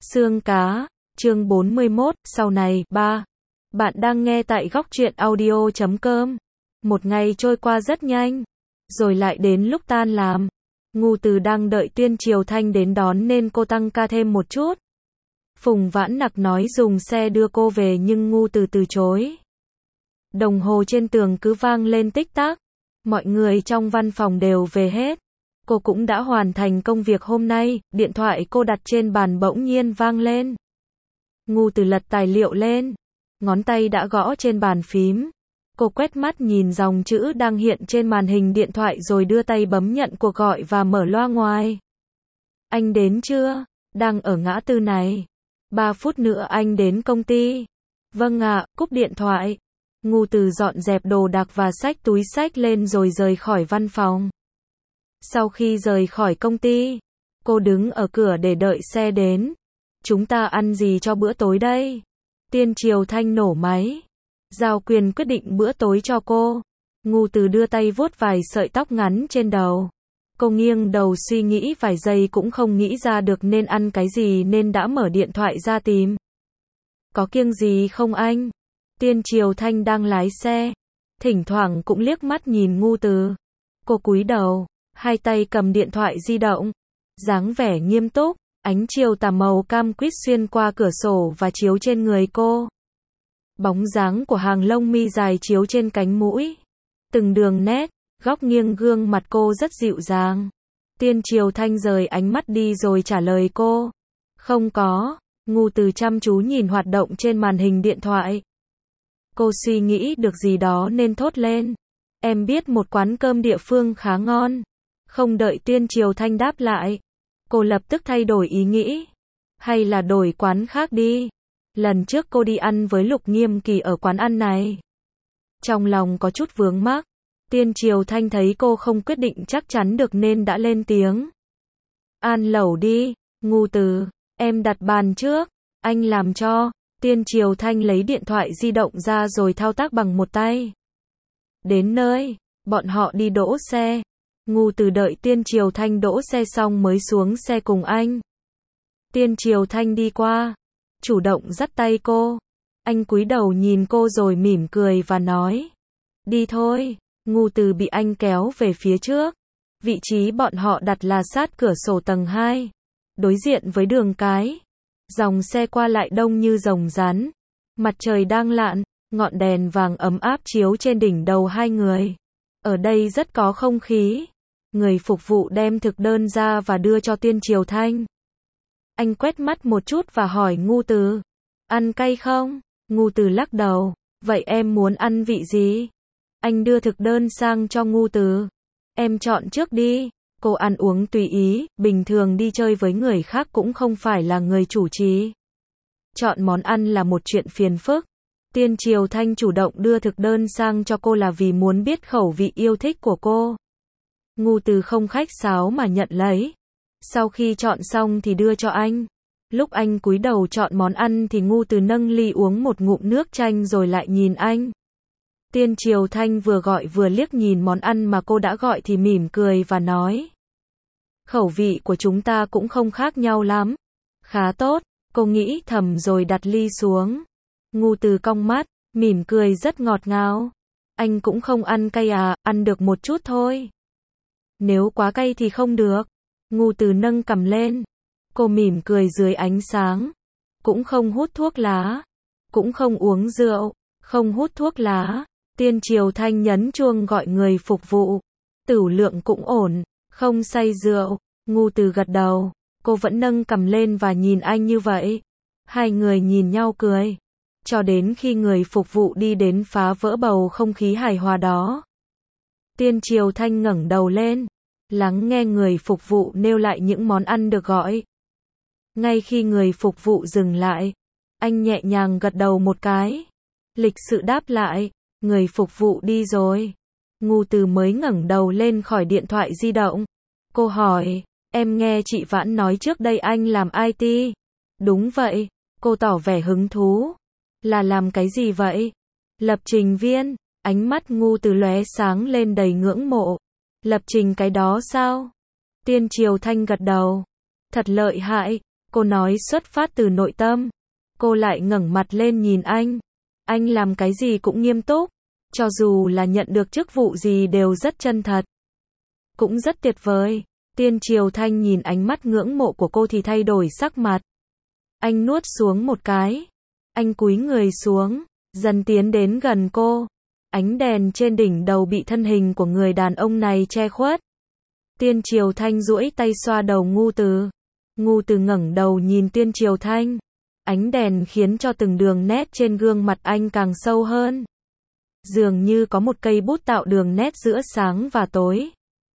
Xương cá, chương 41, sau này, 3. Bạn đang nghe tại góc truyện audio.com. Một ngày trôi qua rất nhanh, rồi lại đến lúc tan làm. Ngu Từ đang đợi Tiên Triều Thanh đến đón nên cô tăng ca thêm một chút. Phùng Vãn Nặc nói dùng xe đưa cô về nhưng Ngu Từ từ chối. Đồng hồ trên tường cứ vang lên tích tắc. Mọi người trong văn phòng đều về hết. Cô cũng đã hoàn thành công việc hôm nay, điện thoại cô đặt trên bàn bỗng nhiên vang lên. Ngu Từ lật tài liệu lên, ngón tay đã gõ trên bàn phím. Cô quét mắt nhìn dòng chữ đang hiện trên màn hình điện thoại rồi đưa tay bấm nhận cuộc gọi và mở loa ngoài. Anh đến chưa? Đang ở ngã tư này. 3 phút nữa anh đến công ty. Vâng ạ, cúp điện thoại. Ngu Từ dọn dẹp đồ đạc và xách túi xách lên rồi rời khỏi văn phòng. Sau khi rời khỏi công ty, cô đứng ở cửa để đợi xe đến. Chúng ta ăn gì cho bữa tối đây? Tiên Triều Thanh nổ máy, giao quyền quyết định bữa tối cho cô. Ngu Từ đưa tay vuốt vài sợi tóc ngắn trên đầu. Cô nghiêng đầu suy nghĩ vài giây cũng không nghĩ ra được nên ăn cái gì nên đã mở điện thoại ra tìm. Có kiêng gì không anh? Tiên Triều Thanh đang lái xe, thỉnh thoảng cũng liếc mắt nhìn Ngu Từ. Cô cúi đầu, hai tay cầm điện thoại di động, dáng vẻ nghiêm túc, ánh chiều tà màu cam quýt xuyên qua cửa sổ và chiếu trên người cô. Bóng dáng của hàng lông mi dài chiếu trên cánh mũi, từng đường nét, góc nghiêng gương mặt cô rất dịu dàng. Tiên Triều Thanh rời ánh mắt đi rồi trả lời cô. Không có. Ngu Từ chăm chú nhìn hoạt động trên màn hình điện thoại. Cô suy nghĩ được gì đó nên thốt lên. Em biết một quán cơm địa phương khá ngon. Không đợi Tiên Triều Thanh đáp lại, cô lập tức thay đổi ý nghĩ. Hay là đổi quán khác đi. Lần trước cô đi ăn với Lục Nghiêm Kỳ ở quán ăn này. Trong lòng có chút vướng mắc. Tiên Triều Thanh thấy cô không quyết định chắc chắn được nên đã lên tiếng. Ăn lẩu đi, Ngu Từ, em đặt bàn trước, anh làm cho. Tiên Triều Thanh lấy điện thoại di động ra rồi thao tác bằng một tay. Đến nơi, bọn họ đi đỗ xe. Ngu Từ đợi Tiên Triều Thanh đỗ xe xong mới xuống xe cùng anh. Tiên Triều Thanh đi qua, chủ động dắt tay cô. Anh cúi đầu nhìn cô rồi mỉm cười và nói. Đi thôi. Ngu Từ bị anh kéo về phía trước. Vị trí bọn họ đặt là sát cửa sổ tầng 2, đối diện với đường cái. Dòng xe qua lại đông như rồng rắn. Mặt trời đang lặn, ngọn đèn vàng ấm áp chiếu trên đỉnh đầu hai người. Ở đây rất có không khí. Người phục vụ đem thực đơn ra và đưa cho Tiên Triều Thanh. Anh quét mắt một chút và hỏi Ngu Từ. Ăn cay không? Ngu Từ lắc đầu. Vậy em muốn ăn vị gì? Anh đưa thực đơn sang cho Ngu Từ. Em chọn trước đi. Cô ăn uống tùy ý, bình thường đi chơi với người khác cũng không phải là người chủ trì. Chọn món ăn là một chuyện phiền phức. Tiên Triều Thanh chủ động đưa thực đơn sang cho cô là vì muốn biết khẩu vị yêu thích của cô. Ngu Từ không khách sáo mà nhận lấy. Sau khi chọn xong thì đưa cho anh. Lúc anh cúi đầu chọn món ăn thì Ngu Từ nâng ly uống một ngụm nước chanh rồi lại nhìn anh. Tiên Triều Thanh vừa gọi vừa liếc nhìn món ăn mà cô đã gọi thì mỉm cười và nói. Khẩu vị của chúng ta cũng không khác nhau lắm. Khá tốt, cô nghĩ thầm rồi đặt ly xuống. Ngu Từ cong mắt, mỉm cười rất ngọt ngào. Anh cũng không ăn cay à, ăn được một chút thôi. Nếu quá cay thì không được. Ngu Từ nâng cằm lên. Cô mỉm cười dưới ánh sáng. Cũng không hút thuốc lá. Cũng không uống rượu. Không hút thuốc lá. Tiên Triều Thanh nhấn chuông gọi người phục vụ. Tửu lượng cũng ổn. Không say rượu. Ngu Từ gật đầu. Cô vẫn nâng cằm lên và nhìn anh như vậy. Hai người nhìn nhau cười. Cho đến khi người phục vụ đi đến phá vỡ bầu không khí hài hòa đó. Tiên Triều Thanh ngẩng đầu lên, lắng nghe người phục vụ nêu lại những món ăn được gọi. Ngay khi người phục vụ dừng lại, anh nhẹ nhàng gật đầu một cái. Lịch sự đáp lại, người phục vụ đi rồi. Ngu Từ mới ngẩng đầu lên khỏi điện thoại di động. Cô hỏi, em nghe chị Vãn nói trước đây anh làm IT. Đúng vậy, cô tỏ vẻ hứng thú. Là làm cái gì vậy? Lập trình viên. Ánh mắt Ngu Từ lóe sáng lên đầy ngưỡng mộ. Lập trình cái đó sao? Tiên Triều Thanh gật đầu. Thật lợi hại. Cô nói xuất phát từ nội tâm. Cô lại ngẩng mặt lên nhìn anh. Anh làm cái gì cũng nghiêm túc. Cho dù là nhận được chức vụ gì đều rất chân thật. Cũng rất tuyệt vời. Tiên Triều Thanh nhìn ánh mắt ngưỡng mộ của cô thì thay đổi sắc mặt. Anh nuốt xuống một cái. Anh cúi người xuống, dần tiến đến gần cô. Ánh đèn trên đỉnh đầu bị thân hình của người đàn ông này che khuất. Tiên Triều Thanh duỗi tay xoa đầu Ngưu Từ. Ngưu Từ ngẩng đầu nhìn Tiên Triều Thanh. Ánh đèn khiến cho từng đường nét trên gương mặt anh càng sâu hơn. Dường như có một cây bút tạo đường nét giữa sáng và tối.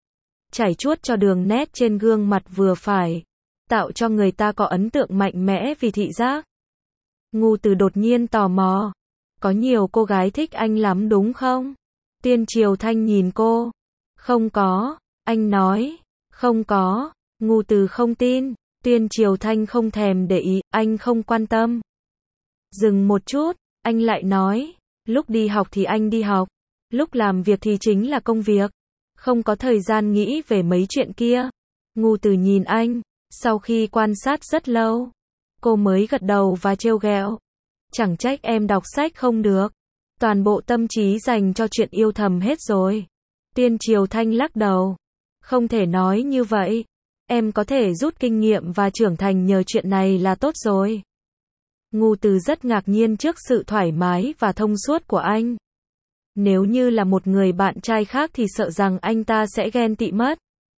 Chảy chuốt cho đường nét trên gương mặt vừa phải, tạo cho người ta có ấn tượng mạnh mẽ vì thị giác. Ngưu Từ đột nhiên tò mò. Có nhiều cô gái thích anh lắm đúng không? Tiên Triều Thanh nhìn cô. Không có, anh nói. Không có. Ngưu Từ không tin. Tiên Triều Thanh không thèm để ý, anh không quan tâm. Dừng một chút, anh lại nói. Lúc đi học thì anh đi học. Lúc làm việc thì chính là công việc. Không có thời gian nghĩ về mấy chuyện kia. Ngưu Từ nhìn anh. Sau khi quan sát rất lâu, cô mới gật đầu và trêu ghẹo. Chẳng trách em đọc sách không được. Toàn bộ tâm trí dành cho chuyện yêu thầm hết rồi. Tiên Triều Thanh lắc đầu. Không thể nói như vậy. Em có thể rút kinh nghiệm và trưởng thành nhờ chuyện này là tốt rồi. Ngưu Từ rất ngạc nhiên trước sự thoải mái và thông suốt của anh. Nếu như là một người bạn trai khác thì sợ rằng anh ta sẽ ghen tị mất.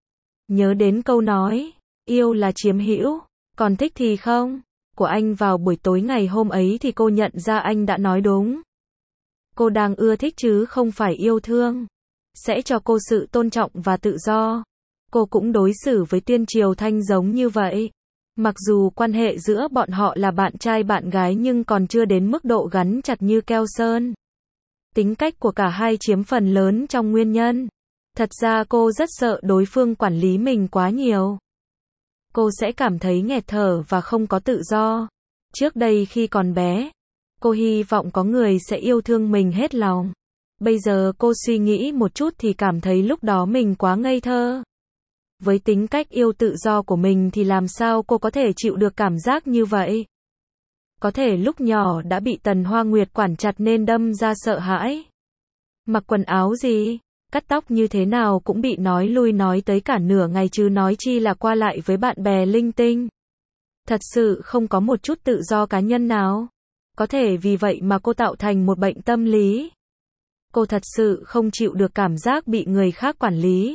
Nhớ đến câu nói, yêu là chiếm hữu, còn thích thì không, của anh vào buổi tối ngày hôm ấy thì cô nhận ra anh đã nói đúng. Cô đang ưa thích chứ không phải yêu thương. Sẽ cho cô sự tôn trọng và tự do. Cô cũng đối xử với Tiên Triều Thanh giống như vậy. Mặc dù quan hệ giữa bọn họ là bạn trai bạn gái nhưng còn chưa đến mức độ gắn chặt như keo sơn. Tính cách của cả hai chiếm phần lớn trong nguyên nhân. Thật ra cô rất sợ đối phương quản lý mình quá nhiều. Cô sẽ cảm thấy nghẹt thở và không có tự do. Trước đây khi còn bé, cô hy vọng có người sẽ yêu thương mình hết lòng. Bây giờ cô suy nghĩ một chút thì cảm thấy lúc đó mình quá ngây thơ. Với tính cách yêu tự do của mình thì làm sao cô có thể chịu được cảm giác như vậy? Có thể lúc nhỏ đã bị Tần Hoa Nguyệt quản chặt nên đâm ra sợ hãi. Mặc quần áo gì, cắt tóc như thế nào cũng bị nói lui nói tới cả nửa ngày chứ nói chi là qua lại với bạn bè linh tinh. Thật sự không có một chút tự do cá nhân nào. Có thể vì vậy mà cô tạo thành một bệnh tâm lý. Cô thật sự không chịu được cảm giác bị người khác quản lý.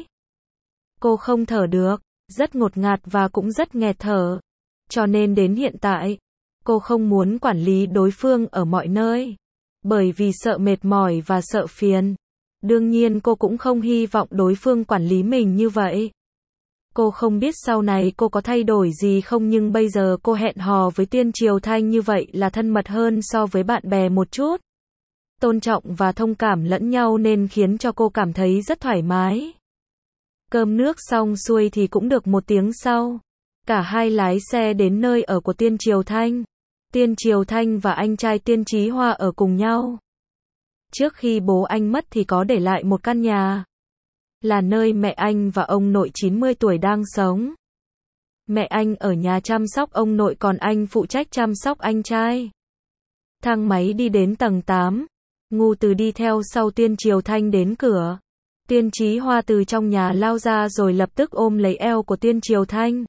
Cô không thở được, rất ngột ngạt và cũng rất nghẹt thở. Cho nên đến hiện tại, cô không muốn quản lý đối phương ở mọi nơi. Bởi vì sợ mệt mỏi và sợ phiền. Đương nhiên cô cũng không hy vọng đối phương quản lý mình như vậy. Cô không biết sau này cô có thay đổi gì không nhưng bây giờ cô hẹn hò với Tiên Triều Thanh như vậy là thân mật hơn so với bạn bè một chút. Tôn trọng và thông cảm lẫn nhau nên khiến cho cô cảm thấy rất thoải mái. Cơm nước xong xuôi thì cũng được một tiếng sau. Cả hai lái xe đến nơi ở của Tiên Triều Thanh. Tiên Triều Thanh và anh trai Tiên Chí Hoa ở cùng nhau. Trước khi bố anh mất thì có để lại một căn nhà. Là nơi mẹ anh và ông nội 90 tuổi đang sống. Mẹ anh ở nhà chăm sóc ông nội còn anh phụ trách chăm sóc anh trai. Thang máy đi đến tầng 8. Ngưu Từ đi theo sau Tiên Triều Thanh đến cửa. Tiên Chí Hoa từ trong nhà lao ra rồi lập tức ôm lấy eo của Tiên Triều Thanh.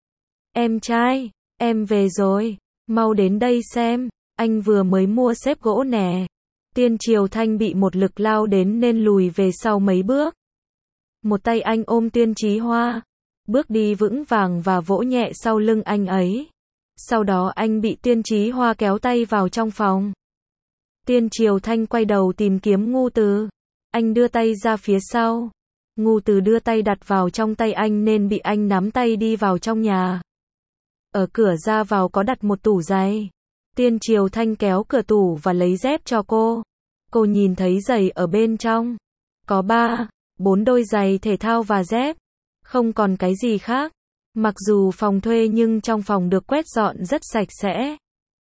Em trai, em về rồi, mau đến đây xem, anh vừa mới mua xếp gỗ nè. Tiên Triều Thanh bị một lực lao đến nên lùi về sau mấy bước. Một tay anh ôm Tiên Chí Hoa, bước đi vững vàng và vỗ nhẹ sau lưng anh ấy. Sau đó anh bị Tiên Chí Hoa kéo tay vào trong phòng. Tiên Triều Thanh quay đầu tìm kiếm Ngưu Từ. Anh đưa tay ra phía sau. Ngưu Từ đưa tay đặt vào trong tay anh nên bị anh nắm tay đi vào trong nhà. Ở cửa ra vào có đặt một tủ giày. Tiên Triều Thanh kéo cửa tủ và lấy dép cho cô. Cô nhìn thấy giày ở bên trong. Có 3-4 đôi giày thể thao và dép. Không còn cái gì khác. Mặc dù phòng thuê nhưng trong phòng được quét dọn rất sạch sẽ.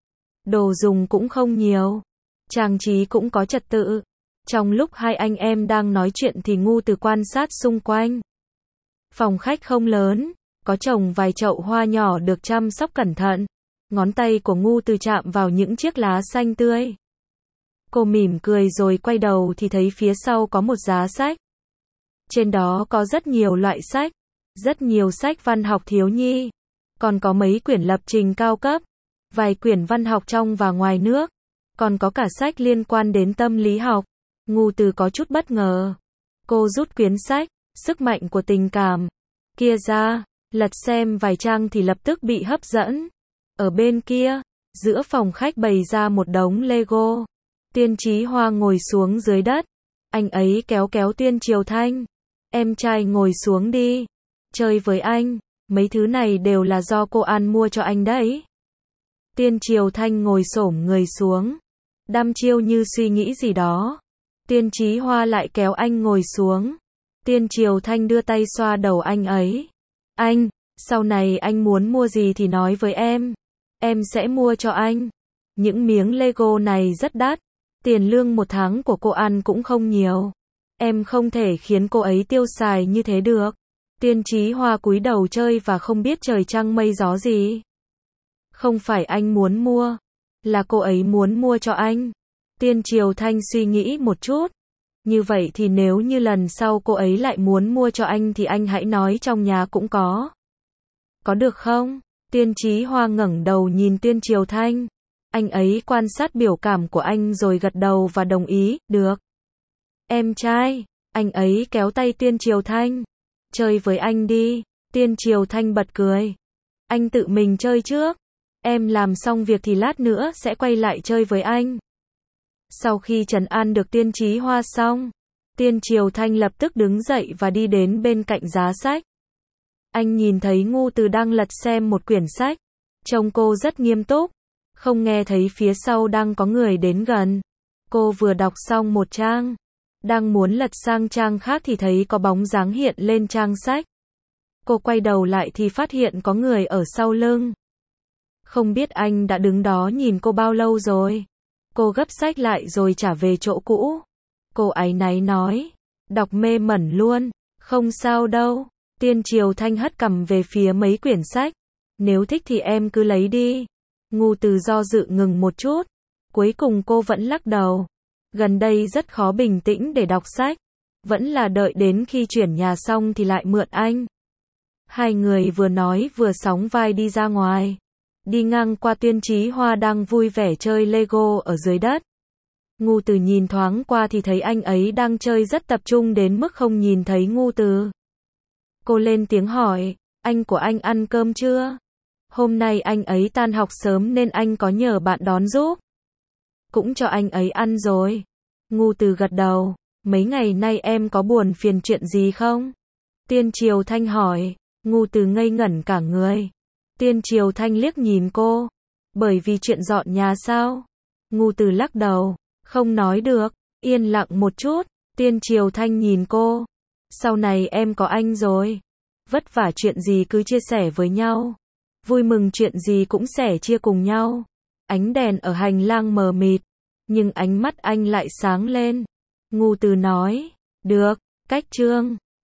Đồ dùng cũng không nhiều. Trang trí cũng có trật tự. Trong lúc hai anh em đang nói chuyện thì Ngưu Từ quan sát xung quanh. Phòng khách không lớn, có trồng vài chậu hoa nhỏ được chăm sóc cẩn thận. Ngón tay của Ngu Từ chạm vào những chiếc lá xanh tươi. Cô mỉm cười rồi quay đầu thì thấy phía sau có một giá sách. Trên đó có rất nhiều loại sách, rất nhiều sách văn học thiếu nhi, còn có mấy quyển lập trình cao cấp, vài quyển văn học trong và ngoài nước, còn có cả sách liên quan đến tâm lý học. Ngu Từ có chút bất ngờ. Cô rút quyển sách, Sức mạnh của tình cảm kia ra, lật xem vài trang thì lập tức bị hấp dẫn. Ở bên kia, giữa phòng khách bày ra một đống Lego. Tiên Chí Hoa ngồi xuống dưới đất. Anh ấy kéo kéo Tiên Triều Thanh. Em trai ngồi xuống đi. Chơi với anh. Mấy thứ này đều là do cô An mua cho anh đấy. Tiên Triều Thanh ngồi xổm người xuống. Đăm chiêu như suy nghĩ gì đó. Tiên Chí Hoa lại kéo anh ngồi xuống. Tiên Triều Thanh đưa tay xoa đầu anh ấy. Anh, sau này anh muốn mua gì thì nói với em sẽ mua cho anh. Những miếng Lego này rất đắt. Tiền lương một tháng của cô An cũng không nhiều. Em không thể khiến cô ấy tiêu xài như thế được. Tiên Chí Hoa cúi đầu chơi và không biết trời trăng mây gió gì. Không phải anh muốn mua, là cô ấy muốn mua cho anh. Tiên Triều Thanh suy nghĩ một chút. Như vậy thì nếu như lần sau cô ấy lại muốn mua cho anh thì anh hãy nói trong nhà cũng có. Có được không? Tiên Chí Hoa ngẩng đầu nhìn Tiên Triều Thanh. Anh ấy quan sát biểu cảm của anh rồi gật đầu và đồng ý, được. Em trai, anh ấy kéo tay Tiên Triều Thanh. Chơi với anh đi. Tiên Triều Thanh bật cười. Anh tự mình chơi trước. Em làm xong việc thì lát nữa sẽ quay lại chơi với anh. Sau khi trấn an được Tiên Chí Hoa xong, Tiên Triều Thanh lập tức đứng dậy và đi đến bên cạnh giá sách. Anh nhìn thấy Ngu Từ đang lật xem một quyển sách. Trông cô rất nghiêm túc. Không nghe thấy phía sau đang có người đến gần. Cô vừa đọc xong một trang. Đang muốn lật sang trang khác thì thấy có bóng dáng hiện lên trang sách. Cô quay đầu lại thì phát hiện có người ở sau lưng. Không biết anh đã đứng đó nhìn cô bao lâu rồi. Cô gấp sách lại rồi trả về chỗ cũ. Cô áy náy nói. Đọc mê mẩn luôn. Không sao đâu. Tiên Triều Thanh hất cằm về phía mấy quyển sách. Nếu thích thì em cứ lấy đi. Ngu Từ do dự ngừng một chút. Cuối cùng cô vẫn lắc đầu. Gần đây rất khó bình tĩnh để đọc sách. Vẫn là đợi đến khi chuyển nhà xong thì lại mượn anh. Hai người vừa nói vừa sóng vai đi ra ngoài. Đi ngang qua Tiên Chí Hoa đang vui vẻ chơi Lego ở dưới đất. Ngu Từ nhìn thoáng qua thì thấy anh ấy đang chơi rất tập trung đến mức không nhìn thấy Ngu Từ. Cô lên tiếng hỏi, anh của anh ăn cơm chưa? Hôm nay anh ấy tan học sớm nên anh có nhờ bạn đón giúp. Cũng cho anh ấy ăn rồi. Ngu Từ gật đầu. Mấy ngày nay em có buồn phiền chuyện gì không? Tiên Triều Thanh hỏi. Ngu Từ ngây ngẩn cả người. Tiên Triều Thanh liếc nhìn cô. Bởi vì chuyện dọn nhà sao? Ngu Từ lắc đầu. Không nói được. Yên lặng một chút. Tiên Triều Thanh nhìn cô. Sau này em có anh rồi. Vất vả chuyện gì cứ chia sẻ với nhau. Vui mừng chuyện gì cũng sẻ chia cùng nhau. Ánh đèn ở hành lang mờ mịt. Nhưng ánh mắt anh lại sáng lên. Ngu Từ nói. Được, cách chương.